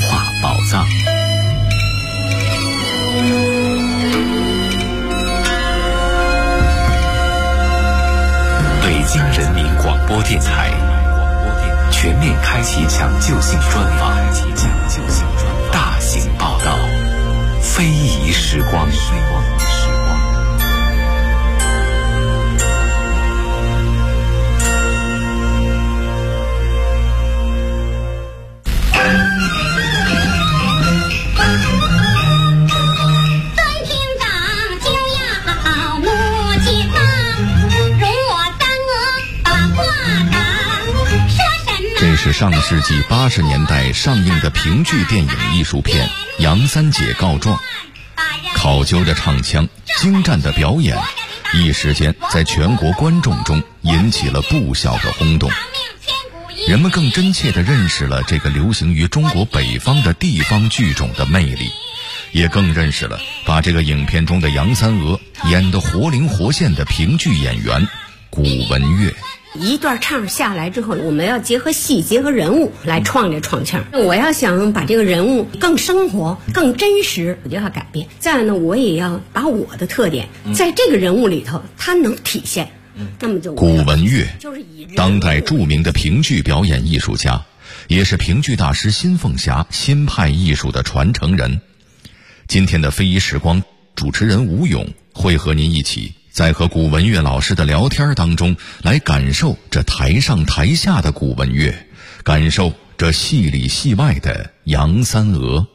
化宝藏。北京人民广播电台全面开启抢救性专访，大型报道，非遗时光。 这是上世纪80年代上映的评剧电影艺术片《杨三姐告状》，考究的唱腔，精湛的表演，一时间在全国观众中引起了不小的轰动。人们更真切地认识了这个流行于中国北方的地方剧种的魅力，也更认识了把这个影片中的杨三娥演得活灵活现的评剧演员古文月。 一段唱下来之后，我们要结合戏，结合人物来创这创腔。我要想把这个人物更生活、更真实，我就要改变。再呢，我也要把我的特点在这个人物里头，它能体现。那么就古文月，当代著名的评剧表演艺术家，也是评剧大师新凤霞新派艺术的传承人。今天的非遗时光，主持人吴勇会和您一起在和古文月老师的聊天当中，来感受这台上台下的古文月，感受这戏里戏外的杨三娥。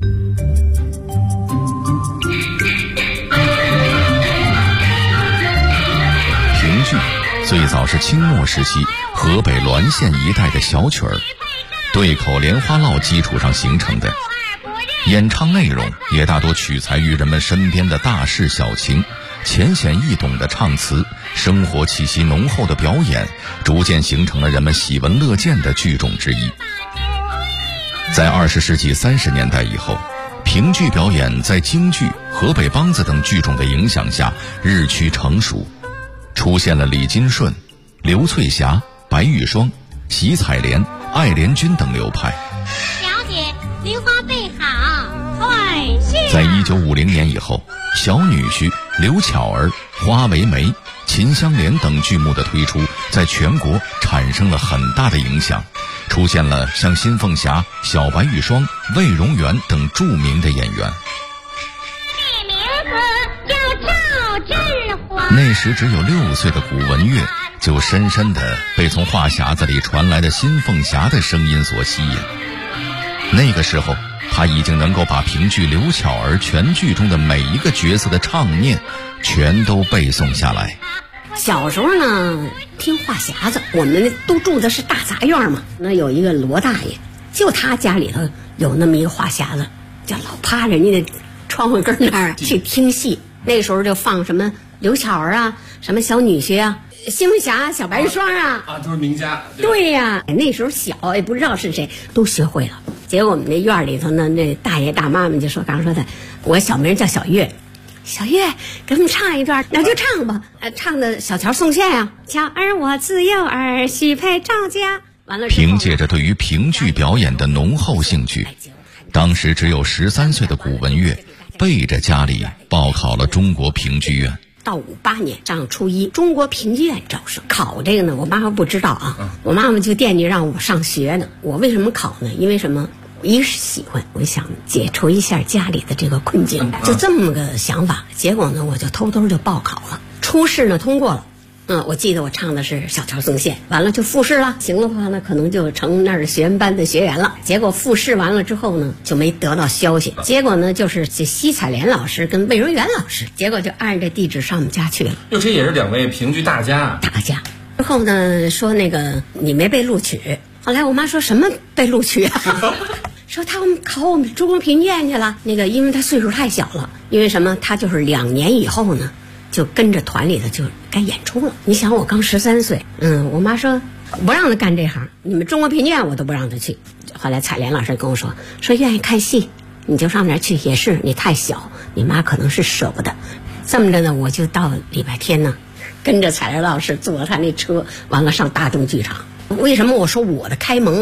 评剧最早是清末时期河北滦县一带的小曲儿，对口莲花落基础上形成的，演唱内容也大多取材于人们身边的大事小情，浅显易懂的唱词，生活气息浓厚的表演，逐渐形成了人们喜闻乐见的剧种之一。在20世纪30年代以后，评剧表演在京剧、河北梆子等剧种的影响下日趋成熟，出现了李金顺、刘翠霞、白玉霜、席彩莲、艾莲君等流派。 小姐，梨花备好，快去。 在1950年以后，小女婿、刘巧儿、花为媒、秦香莲等剧目的推出，在全国产生了很大的影响，出现了像新凤霞、小白玉霜、魏荣元等著名的演员。 这名字叫赵振华。 那时只有6岁的古文月，就深深地被从话匣子里传来的新凤霞的声音所吸引。那个时候，他已经能够把评剧刘巧儿全剧中的每一个角色的唱念全都背诵下来。 小时候呢，听话匣子，我们都住的是大杂院嘛。那有一个罗大爷，就他家里头有那么一个话匣子，就老趴人家的窗户根那儿去听戏。那时候就放什么刘巧儿啊，什么小女婿啊，新凤霞、小白玉霜啊， 都是名家。 对呀，那时候小也不知道是谁，都学会了。结果我们这院里头呢，那大爷大妈们就说，刚说的，我小名叫小月，小月给我们唱一段，那就唱吧。唱的小桥送线啊，巧儿我自幼儿许配赵家。完了， 凭借着对于评剧表演的浓厚兴趣，当时只有13岁的古文月背着家里报考了中国评剧院。 到58年上初一，中国评剧院招生，考这个呢，我妈妈不知道啊，我妈妈就惦记让我上学呢。我为什么考呢？因为什么？一是喜欢，我想解除一下家里的这个困境，就这么个想法。结果呢，我就偷偷就报考了，初试呢通过了。我记得我唱的是小桥送线，完了就复试了，行的话呢，可能就成那儿学员班的学员了。结果复试完了之后呢，就没得到消息。结果呢，就是这西彩莲老师跟魏荣元老师，结果就按着地址上我们家去了。 这也是2位评剧大家。 大家之后呢，说那个你没被录取。后来我妈说什么被录取啊？说他们考我们中国评剧院去了。那个因为他岁数太小了，因为什么？他就是2年以后呢，就跟着团里头就该演出了。你想我刚13岁，我妈说不让他干这行，你们中国评剧院我都不让他去。后来彩莲老师跟我说愿意看戏你就上那儿去，也是你太小，你妈可能是舍不得。这么着呢，我就到礼拜天呢，跟着彩莲老师坐他那车，完了上大众剧场。为什么我说我的开蒙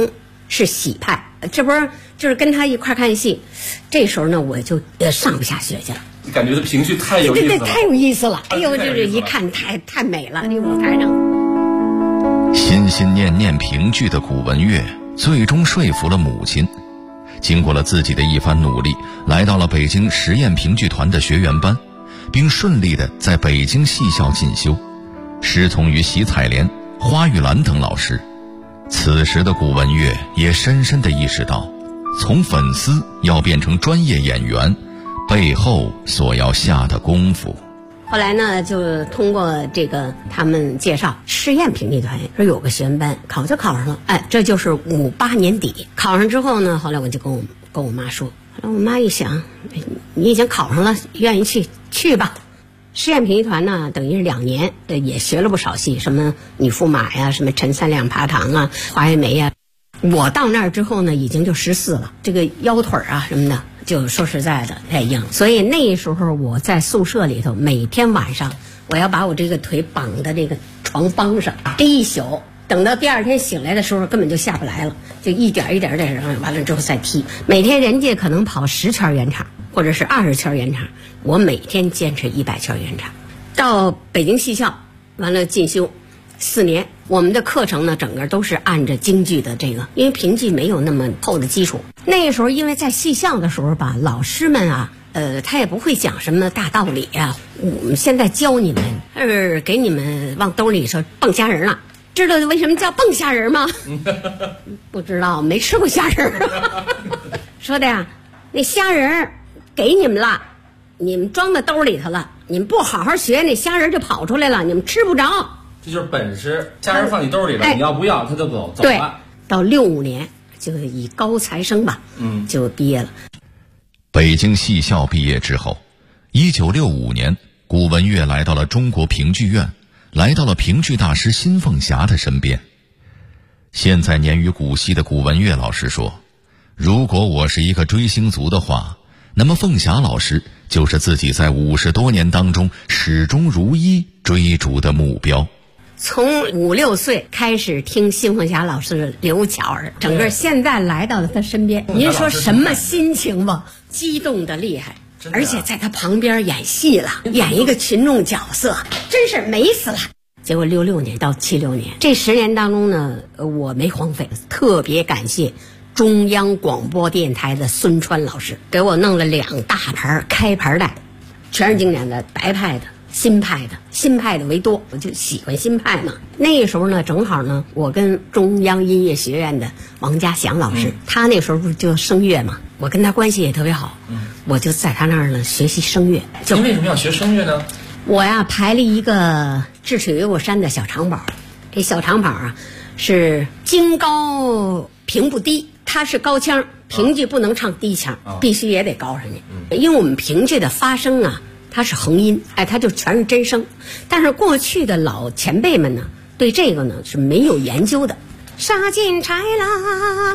是喜派，这不是就是跟他一块看戏。这时候呢，我就上不下学去了。 感觉这评剧太有意思了， 对，太有意思了。哎呦，就是一看太美了，那舞台上。 心心念念评剧的古文月，最终说服了母亲。经过了自己的一番努力，来到了北京实验评剧团的学员班，并顺利地在北京戏校进修，师从于席采莲、花玉兰等老师。此时的古文月也深深地意识到，从粉丝要变成专业演员，背后所要下的功夫。 后来呢，就通过这个他们介绍，实验评剧团说有个学员班，考上了。哎，这就是58年底考上之后呢，后来我就跟我妈说，后来我妈一想，你已经考上了，愿意去吧。实验评剧团呢，等于是2年，也学了不少戏，什么女驸马呀，什么陈三两爬堂啊，花月梅呀。我到那儿之后呢，已经就14了，这个腰腿啊什么的，就说实在的太硬，所以那时候我在宿舍里头，每天晚上我要把我这个腿绑在这个床帮上，这一宿，等到第二天醒来的时候根本就下不来了，就一点一点的，然后完了之后再踢。每天人家可能跑10圈圆场，或者是20圈圆场，我每天坚持100圈圆场。到北京戏校，完了进修4年，我们的课程呢，整个都是按着京剧的这个，因为评剧没有那么厚的基础。那个时候，因为在戏校的时候吧，老师们啊，他也不会讲什么大道理啊。我们现在教你们，给你们往兜里说蹦虾仁了。知道为什么叫蹦虾仁吗？不知道，没吃过虾仁。说的呀，那虾仁给你们了，你们装到兜里头了，你们不好好学，那虾仁就跑出来了，你们吃不着。 这就是本事，虾仁放你兜里了，你要不要他就走了。 对，到65年就以高材生吧，就毕业了。 北京戏校毕业之后，1965年，古文月来到了中国评剧院，来到了评剧大师辛凤霞的身边。现在年逾古稀的古文月老师说，如果我是一个追星族的话，那么凤霞老师就是自己在50多年当中始终如一追逐的目标。 从5、6岁开始听辛凤霞老师的刘巧儿，整个现在来到了他身边，您说什么心情吧？激动的厉害，而且在他旁边演戏了，演一个群众角色，真是美死了。结果66年到76年这10年当中呢，我没荒废，特别感谢中央广播电台的孙川老师，给我弄了2大盘开盘带，全是经典的，白派的、新派的为多，我就喜欢新派嘛。那时候呢，正好呢，我跟中央音乐学院的王家祥老师，他那时候不是就声乐嘛，我跟他关系也特别好，我就在他那儿呢学习声乐。 你为什么要学声乐呢？ 我呀排了一个智取越过山的小长宝，这小长宝啊是京高平不低，它是高腔，评剧不能唱低腔，必须也得高上去，因为我们评剧的发声啊，它是横音，它就全是真声。但是过去的老前辈们呢，对这个呢是没有研究的。杀进柴啦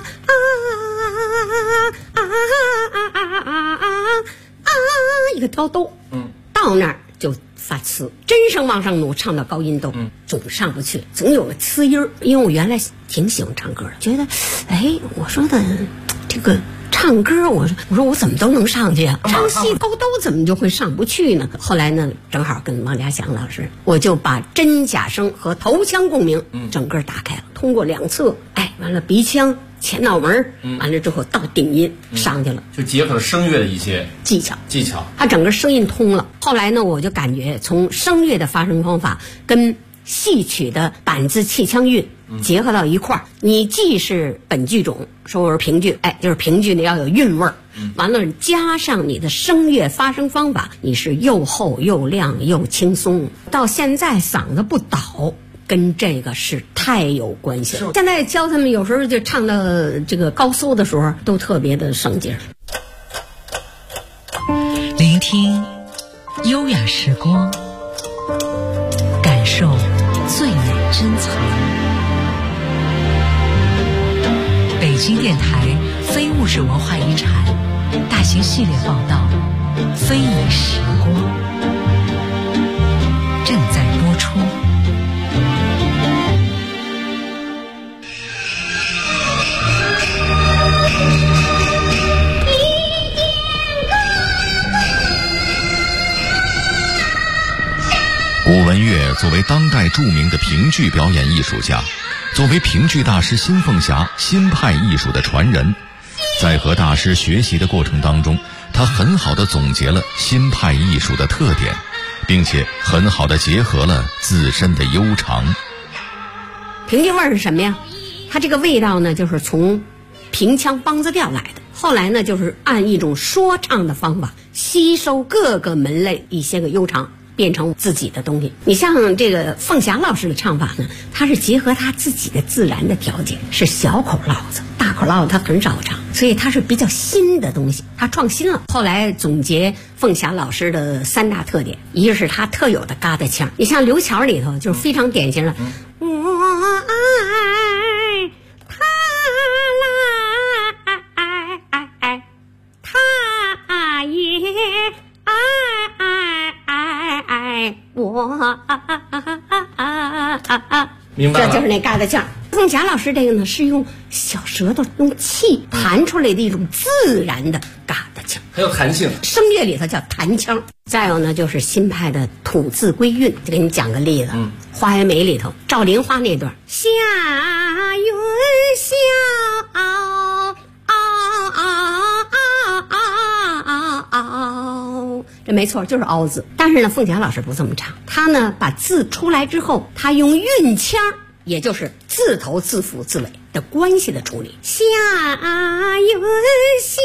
一个高兜，到那儿就发呲，真声往上努，唱到高音兜，总上不去，总有个呲音儿。因为我原来挺喜欢唱歌的，觉得，我说的这个唱歌，我说我怎么都能上去啊？唱戏高兜怎么就会上不去呢？后来呢，正好跟王家祥老师，我就把真假声和头腔共鸣整个打开了，通过2侧，完了鼻腔、前脑门，完了之后到顶音上去了， 就结合了声乐的一些技巧， 它整个声音通了。后来呢，我就感觉从声乐的发声方法跟戏曲的板子气腔韵结合到一块儿，你既是本剧种，说我是评剧，就是评剧呢要有韵味儿，完了加上你的声乐发声方法，你是又厚又亮又轻松，到现在嗓子不倒，跟这个是太有关系了。现在教他们有时候就唱到这个高搜的时候，都特别的省劲儿。 聆听优雅时光，感受最美珍藏。北京电台非物质文化遗产大型系列报道《非遗时光》正在播出。 代著名的评剧表演艺术家，作为评剧大师辛凤霞新派艺术的传人，在和大师学习的过程当中，他很好地总结了新派艺术的特点，并且很好地结合了自身的悠长。 评剧味儿是什么呀？它这个味道呢，就是从评腔梆子调来的。后来呢，就是按一种说唱的方法，吸收各个门类一些个悠长，变成自己的东西。你像这个凤霞老师的唱法呢，他是结合他自己的自然的条件，是小口烙子，大口烙子他很少唱，所以他是比较新的东西，他创新了。后来总结凤霞老师的3大特点，一个是他特有的嘎达腔，你像刘巧里头就是非常典型的，我爱他来，他也爱我， 明白了， 这就是那嘎达腔。凤霞老师这个呢，是用小舌头用气弹出来的一种自然的嘎达腔， 很有弹性。 声乐里头叫弹腔。再有呢，就是新派的吐字归韵，就给你讲个例子。花园梅里头赵莲花那段，夏云笑，这没错，就是凹字。但是呢，凤霞老师不这么唱，他呢把字出来之后，他用韵腔，也就是字头、字腹、字尾的关系的处理。夏云笑，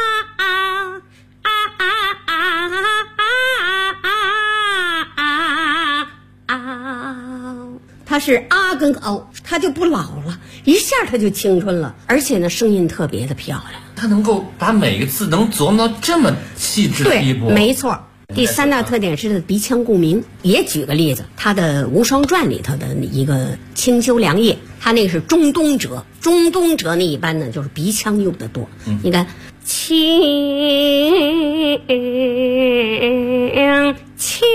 它是啊跟凹，它就不老了，一下它就青春了，而且呢声音特别的漂亮。 他能够把每个字能琢磨到这么细致的地步。 对，没错。第3大特点是他的鼻腔共鸣。也举个例子，他的《无双传》里头的一个清秋凉夜，他那个是中东折，中东折呢一般呢就是鼻腔用的多。你看，清秋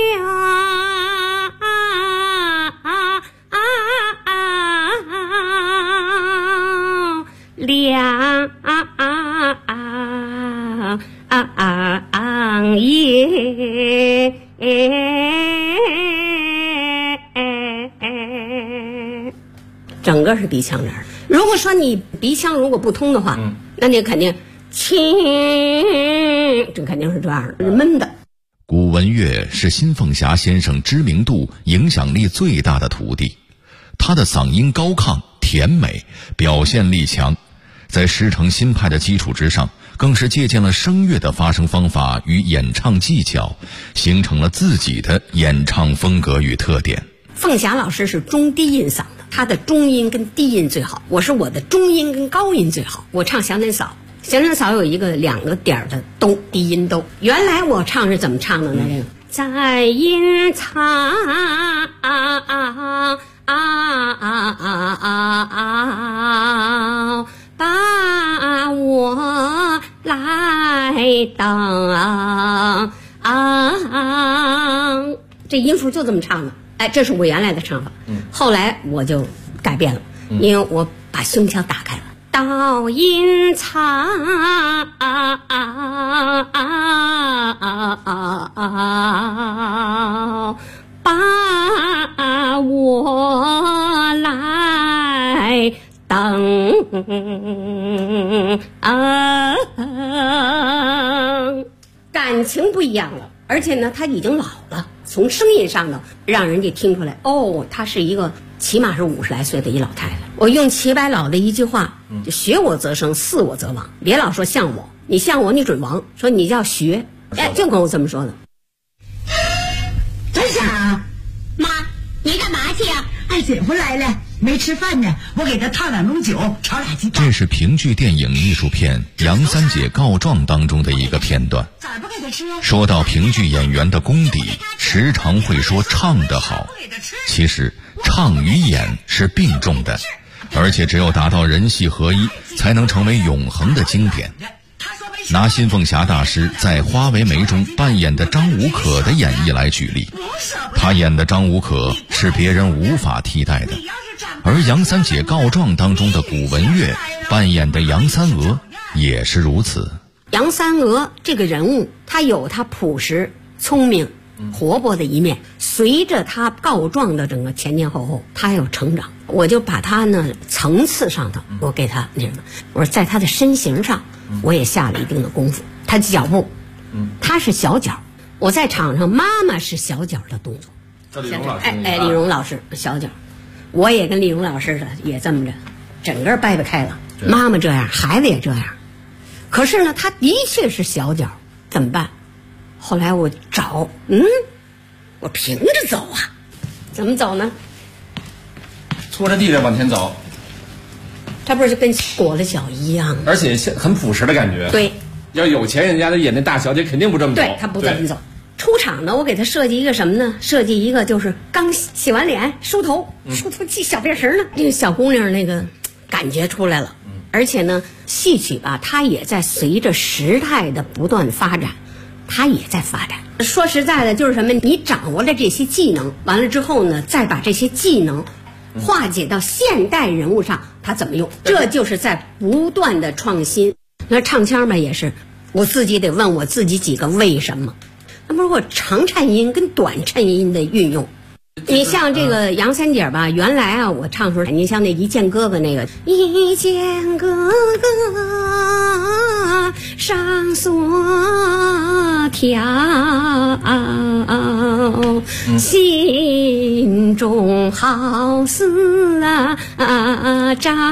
凉夜，整个是鼻腔这儿。如果说你鼻腔如果不通的话，那你肯定这肯定是这样的，是闷的。 古文乐是辛凤霞先生知名度、影响力最大的徒弟，他的嗓音高亢、甜美，表现力强，在师承新派的基础之上，更是借鉴了声乐的发声方法与演唱技巧，形成了自己的演唱风格与特点。 凤霞老师是中低音嗓的，她的中音跟低音最好，我的中音跟高音最好。我唱祥林嫂，祥林嫂有一个2个点的兜，低音兜。原来我唱是怎么唱的呢？这个在阴藏把我来当这音符就这么唱的。哎，这是我原来的唱法。后来我就改变了，因为我把胸腔打开了。到阴藏把我来当感情不一样了，而且呢他已经老了，从声音上呢让人家听出来，哦，他是一个起码是50来岁的一老太太。我用齐白老的一句话，就学我则生，似我则亡，别老说像我，你像我你准亡，说你要学。哎，就跟我这么说的。 真傻， 妈，你干嘛去呀？ 二姐夫来了，没吃饭呢，我给他烫2盅酒，炒俩鸡蛋。 这是评剧电影艺术片《杨三姐告状》当中的一个片段。 咋不给他吃？ 说到评剧演员的功底，时常会说唱得好，其实唱与演是并重的，而且只有达到人戏合一，才能成为永恒的经典。拿辛凤霞大师在《花为媒》中扮演的张无可的演绎来举例，他演的张无可是别人无法替代的，而《杨三姐告状》当中的古文乐扮演的杨三娥也是如此。 杨三娥这个人物，她有她朴实、聪明、 活泼的一面。随着他告状的整个前前后后，他有成长。我就把他呢层次上头，我给他那什么，我说在他的身形上，我也下了一定的功夫。他的脚步，他是小脚，我在场上妈妈是小脚的动作。 叫李荣老师， 李荣老师小脚，我也跟李荣老师的也这么着，整个掰开了。妈妈这样，孩子也这样。可是呢，他的确是小脚，怎么办？后来我找，我平着走啊，怎么走呢？ 拖着地着往前走， 他不是就跟裹了脚一样吗？ 而且很朴实的感觉。 对， 要有钱人家的演那大小姐肯定不这么走。 对，他不这么走。出场呢，我给他设计一个什么呢？设计一个就是刚洗完脸梳头，梳头系小辫绳呢，这个小姑娘那个感觉出来了。而且呢，戏曲吧，它也在随着时代的不断发展，它也在发展。说实在的，就是什么？你掌握了这些技能，完了之后呢，再把这些技能化解到现代人物上，它怎么用？这就是在不断的创新。那唱腔吧，也是我自己得问我自己几个为什么。那么如果长颤音跟短颤音的运用，你像这个杨三姐吧，原来啊我唱出来，你像那一见哥哥那个一见哥哥上索条，心中好似扎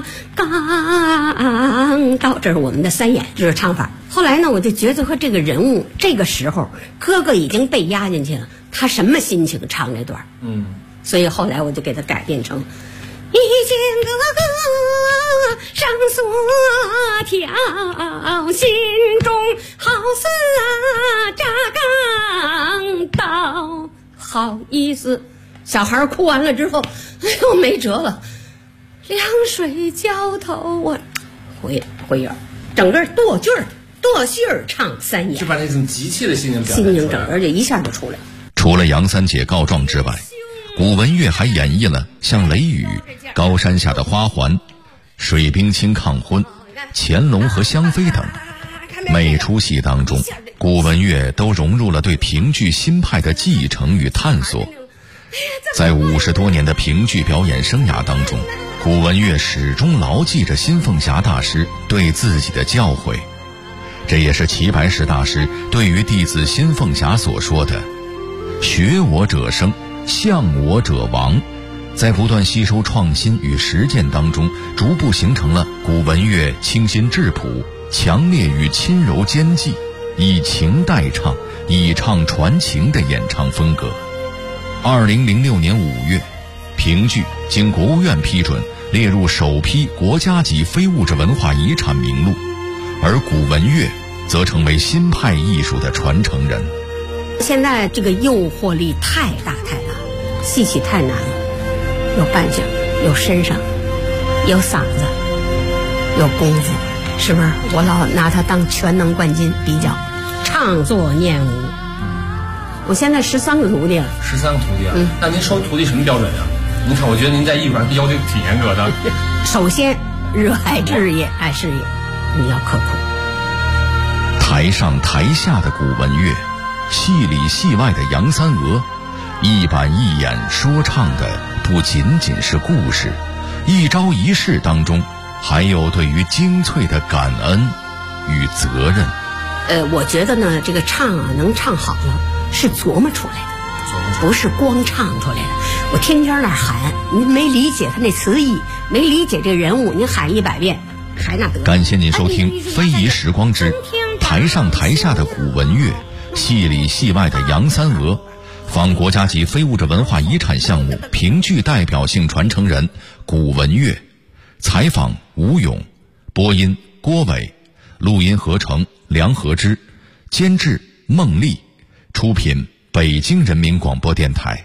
钢刀，这是我们的三眼，这是唱法。后来呢，我就觉得和这个人物这个时候哥哥已经被压进去了，他什么心情唱这段？所以后来我就给他改变成一见哥哥上索条，心中好似扎钢刀。好意思，小孩哭完了之后，哎呦没辙了，凉水浇头，我回眼，整个剁句儿唱三眼， 就把那种急切的心情表现出来，而且一下就出来了。 除了杨三姐告状之外，古文乐还演绎了像《雷雨》《高山下的花环》《水冰清抗婚》《乾隆和香妃》等。每出戏当中，古文乐都融入了对评剧新派的继承与探索。在50多年的评剧表演生涯当中，古文乐始终牢记着新凤霞大师对自己的教诲，这也是齐白石大师对于弟子新凤霞所说的学我者生，向我者亡。在不断吸收创新与实践当中，逐步形成了古文乐清新质朴、强烈与轻柔兼济，以情代唱，以唱传情的演唱风格。2006年5月，评剧经国务院批准列入首批国家级非物质文化遗产名录，而古文乐则成为新派艺术的传承人。 现在这个诱惑力太大，戏曲太难了，有扮相，有身上，有嗓子，有功夫，是不是？我老拿它当全能冠军比较，唱作念武。我现在13个徒弟了。 13个徒弟啊？那您收徒弟什么标准啊？您看，我觉得您在艺术上要求挺严格的。 首先，热爱事业，爱事业，你要刻苦。 台上台下的古文乐，戏里戏外的杨三娥，一板一眼说唱的不仅仅是故事，一招一式当中还有对于精粹的感恩与责任。 我觉得呢，这个唱啊，能唱好了是琢磨出来的，不是光唱出来的。我天天那喊，您没理解他那词意，没理解这个人物，您喊100遍还那得。 感谢您收听《非遗时光之台上台下的古文乐，戏里戏外的杨三娥》，访国家级非物质文化遗产项目评剧代表性传承人古文乐，采访吴勇，播音郭伟，录音合成梁和之，监制孟丽，出品北京人民广播电台。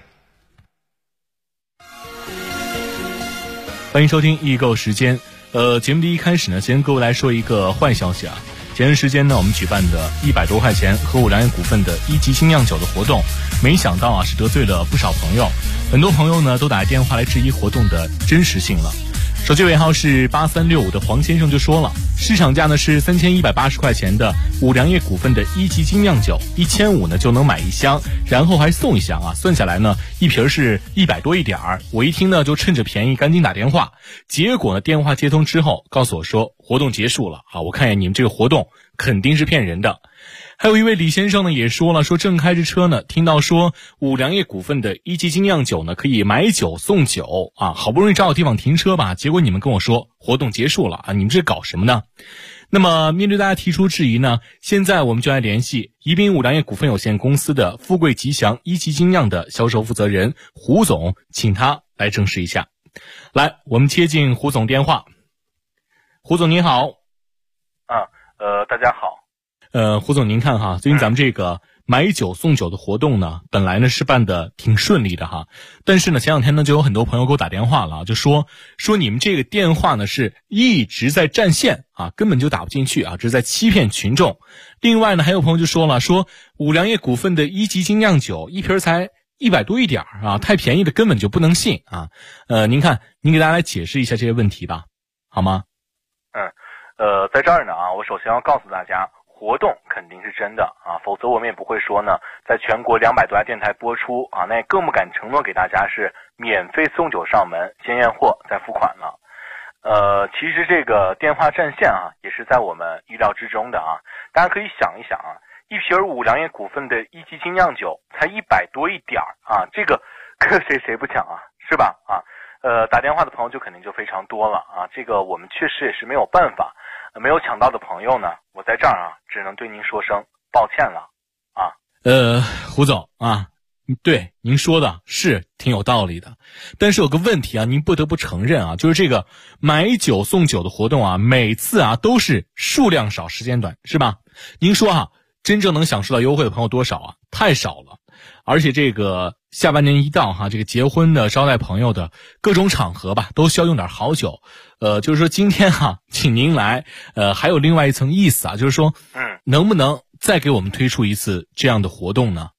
欢迎收听易购时间。节目的一开始呢，先跟各位来说一个坏消息啊。前段时间呢，我们举办的100多块钱和五粮液股份的1级新酿酒的活动，没想到啊是得罪了不少朋友，很多朋友呢都打电话来质疑活动的真实性了。 手机尾号是8365的黄先生就说了，市场价呢是3180块钱的五粮液股份的一级精酿酒，1500呢就能买一箱，然后还送一箱啊，算下来呢一瓶是100多一点儿。我一听呢就趁着便宜赶紧打电话，结果呢电话接通之后告诉我说活动结束了啊，我看见你们这个活动肯定是骗人的。还有一位李先生呢也说了，说正开着车呢，听到说五粮液股份的一级精酿酒呢可以买酒送酒啊，好不容易找个地方停车吧，结果你们跟我说活动结束了啊，你们这搞什么呢？那么面对大家提出质疑呢，现在我们就来联系宜宾五粮液股份有限公司的富贵吉祥一级精酿的销售负责人胡总，请他来证实一下。来，我们接进胡总电话。胡总您好。 大家好。 胡总您看哈，最近咱们这个买酒送酒的活动呢，本来呢是办的挺顺利的哈，但是呢前两天呢就有很多朋友给我打电话了，就说你们这个电话呢是一直在占线啊，根本就打不进去啊，这是在欺骗群众。另外呢还有朋友就说了，说五粮液股份的一级精酿酒一瓶才100多一点啊，太便宜的根本就不能信啊。您看您给大家来解释一下这些问题吧，好吗？ 在这儿呢啊，我首先要告诉大家，活动肯定是真的啊，否则我们也不会说呢，在全国200多家电台播出啊，那也更不敢承诺给大家是免费送酒上门，先验货再付款了。其实这个电话占线啊，也是在我们意料之中的啊。大家可以想一想啊，一瓶五粮液股份的一级精酿酒才100多一点啊，这个谁不抢啊，是吧？啊，打电话的朋友就肯定就非常多了啊，这个我们确实也是没有办法。没有抢到的朋友呢，我在这儿啊，只能对您说声抱歉了啊。 胡总啊，对您说的是挺有道理的，但是有个问题啊，您不得不承认啊，就是这个买酒送酒的活动啊，每次啊都是数量少时间短，是吧？您说哈，真正能享受到优惠的朋友多少啊？太少了。而且这个下半年一到哈，这个结婚的、招待朋友的各种场合吧，都需要用点好酒。就是说今天哈，请您来，还有另外一层意思啊，就是说，能不能再给我们推出一次这样的活动呢？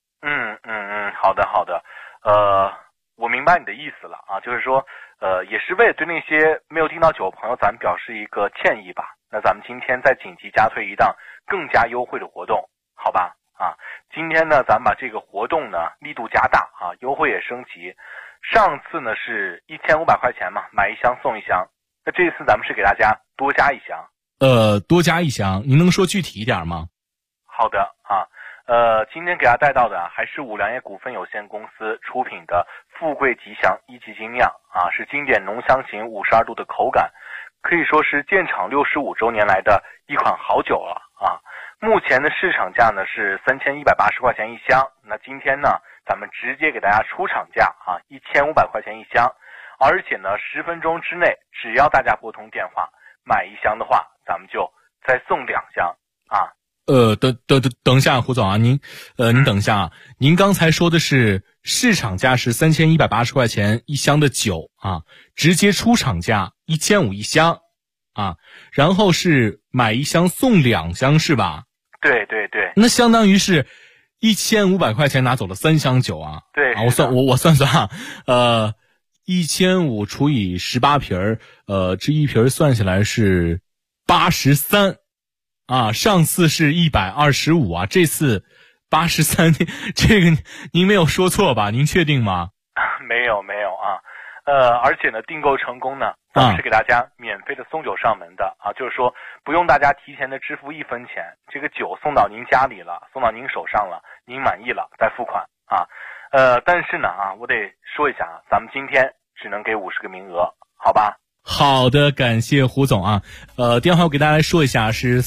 好的，我明白你的意思了啊，就是说，也是为了对那些没有订到酒的朋友，咱们表示一个歉意吧。那咱们今天再紧急加推一档更加优惠的活动，好吧？啊，今天呢，咱们把这个活动呢力度加大啊，优惠也升级。上次呢是1500块钱嘛，买一箱送一箱。那这次咱们是给大家多加一箱。 多加一箱，您能说具体一点吗？ 好的啊，今天给大家带到的还是五粮液股份有限公司出品的富贵吉祥一级精酿啊，是经典浓香型52度的口感，可以说是建厂65周年来的一款好酒了啊。目前的市场价呢是3180块钱一箱，那今天呢咱们直接给大家出厂价啊，1500块钱一箱，而且呢10分钟之内，只要大家拨通电话买一箱的话，咱们就再送2箱啊。 等一下，胡总啊，您等一下啊，您刚才说的是市场价是3180块钱一箱的酒啊，直接出厂价1500一箱啊，然后是买一箱送2箱是吧？ 对， 那相当于是1500块钱拿走了3箱酒啊。 对啊，我算啊，1500除以18瓶这一瓶算下来是83啊，上次是125啊，这次83，这个您没有说错吧？您确定吗？ 没有啊。而且呢，订购成功呢，咱们是给大家免费的送酒上门的啊，就是说不用大家提前的支付1分钱，这个酒送到您家里了，送到您手上了，您满意了再付款啊。但是呢啊，我得说一下啊，咱们今天只能给50个名额，好吧？ 好的，感谢胡总啊。电话我给大家来说一下，是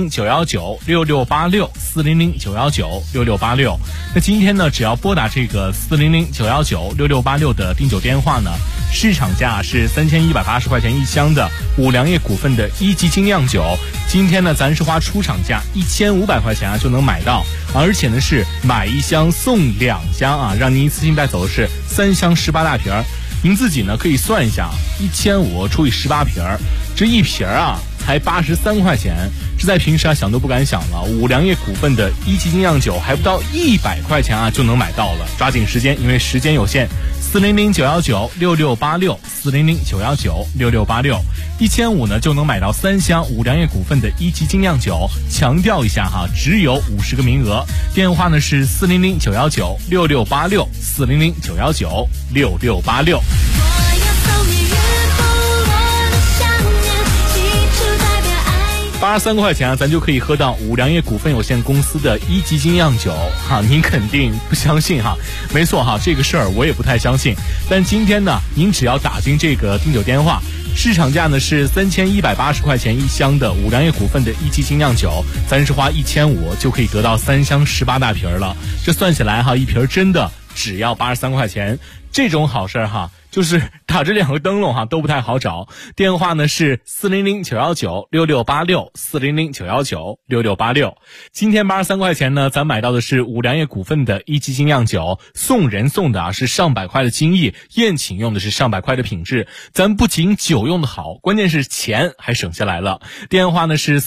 400-919-6686，400-919-6686。那今天呢，只要拨打这个400-919-6686的订酒电话呢，市场价是3180块钱一箱的五粮液股份的一级精酿酒，今天呢，咱是花出厂价1500块钱啊就能买到，而且呢是买一箱送2箱啊，让您一次性带走的是3箱18大瓶。您自己呢可以算一下，1500除以18瓶，这一瓶啊才83块钱，这在平时啊想都不敢想了。五粮液股份的一级精酿酒还不到100块钱啊就能买到了，抓紧时间，因为时间有限。 400-919-6686，400-919-6686，1500呢就能买到3箱五粮液股份的一级精酿酒。强调一下哈，只有50个名额。电话呢是400-919-6686，400-919-6686。83块钱啊，咱就可以喝到五粮液股份有限公司的一级精酿酒哈，您肯定不相信哈？没错哈，这个事儿我也不太相信。但今天呢，您只要打进这个订酒电话，市场价呢是3180块钱一箱的五粮液股份的一级精酿酒，咱是花1500就可以得到3箱18大瓶了。这算起来哈，一瓶真的只要83块钱，这种好事哈。就是打这2个灯笼哈都不太好找，电话呢是400-919-6686，400-919-6686。今天83块钱呢，咱买到的是五粮液股份的一级精酿酒，送人送的是上百块的精益，宴请用的是上百块的品质。咱不仅酒用的好，关键是钱还省下来了。电话呢是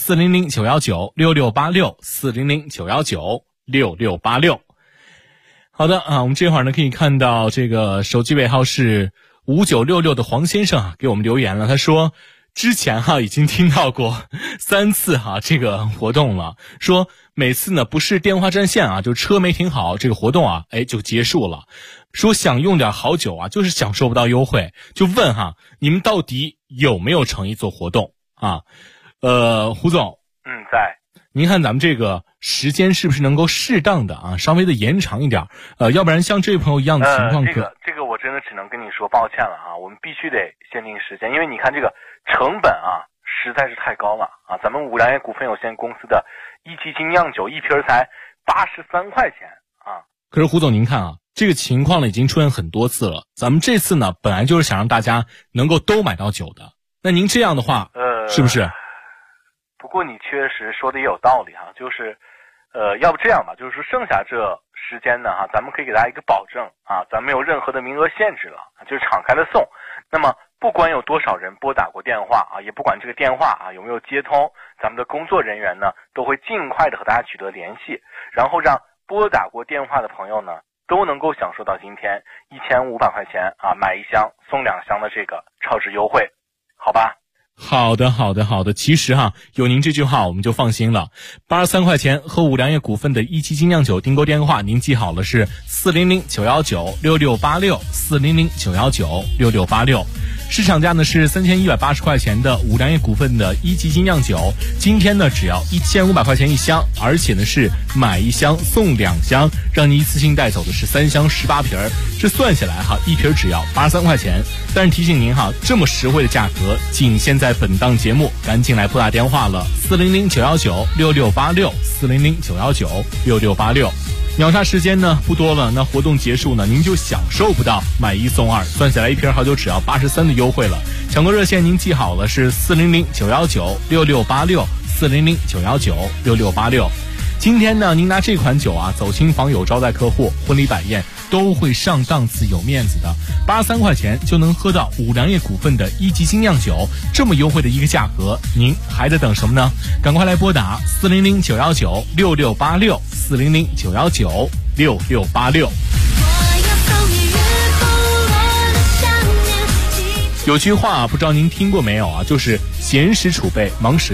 400-919-6686，400-919-6686。好的啊，我们这会儿呢可以看到这个手机尾号是5966的黄先生啊给我们留言了，他说之前已经听到过3次这个活动了，说每次呢不是电话占线就车没停好，这个活动就结束了。说想用点好酒就是享受不到优惠，就问你们到底有没有诚意做活动啊？胡总， 在。 您看咱们这个时间是不是能够适当的稍微的延长一点？要不然像这位朋友一样的情况这个我真的只能跟你说抱歉了我们必须得限定时间，因为你看这个成本实在是太高了咱们五粮液股份有限公司的一级精酿酒一瓶才83块钱可是胡总您看这个情况呢已经出现很多次了，咱们这次呢本来就是想让大家能够都买到酒的，那您这样的话是不是？ 不过你确实说的也有道理就是要不这样吧，就是说剩下这时间呢咱们可以给大家一个保证咱没有任何的名额限制了，就是敞开的送。那么不管有多少人拨打过电话也不管这个电话有没有接通，咱们的工作人员呢都会尽快的和大家取得联系，然后让拨打过电话的朋友呢都能够享受到今天1500块钱买1箱送2箱的这个超值优惠，好吧？ 好的，其实有您这句话我们就放心了。83块钱和五粮液股份的一级精酿酒订购电话您记好了，是400-919-6686，400-919-6686。市场价呢是3180块钱的五粮液股份的一级精酿酒，今天呢只要1500块钱一箱，而且呢是买1箱送2箱，让你一次性带走的是3箱18瓶，这算下来一瓶只要83块钱。但是提醒您这么实惠的价格仅限在本档节目，赶紧来拨打电话了，400-919-6686，400-919-6686。秒杀时间呢不多了，那活动结束呢您就享受不到买1送2，算下来一瓶好酒只要83的优惠了。抢购热线您记好了，是400-919-6686，400-919-6686。今天呢您拿这款酒走亲访友、招待客户、婚礼摆宴都会上档次有面子的。83块钱就能喝到五粮液股份的一级精酿酒，这么优惠的一个价格，您还在等什么呢？赶快来拨打400-919-6686，400-919-6686。有句话不知道您听过没有就是闲时储备，忙时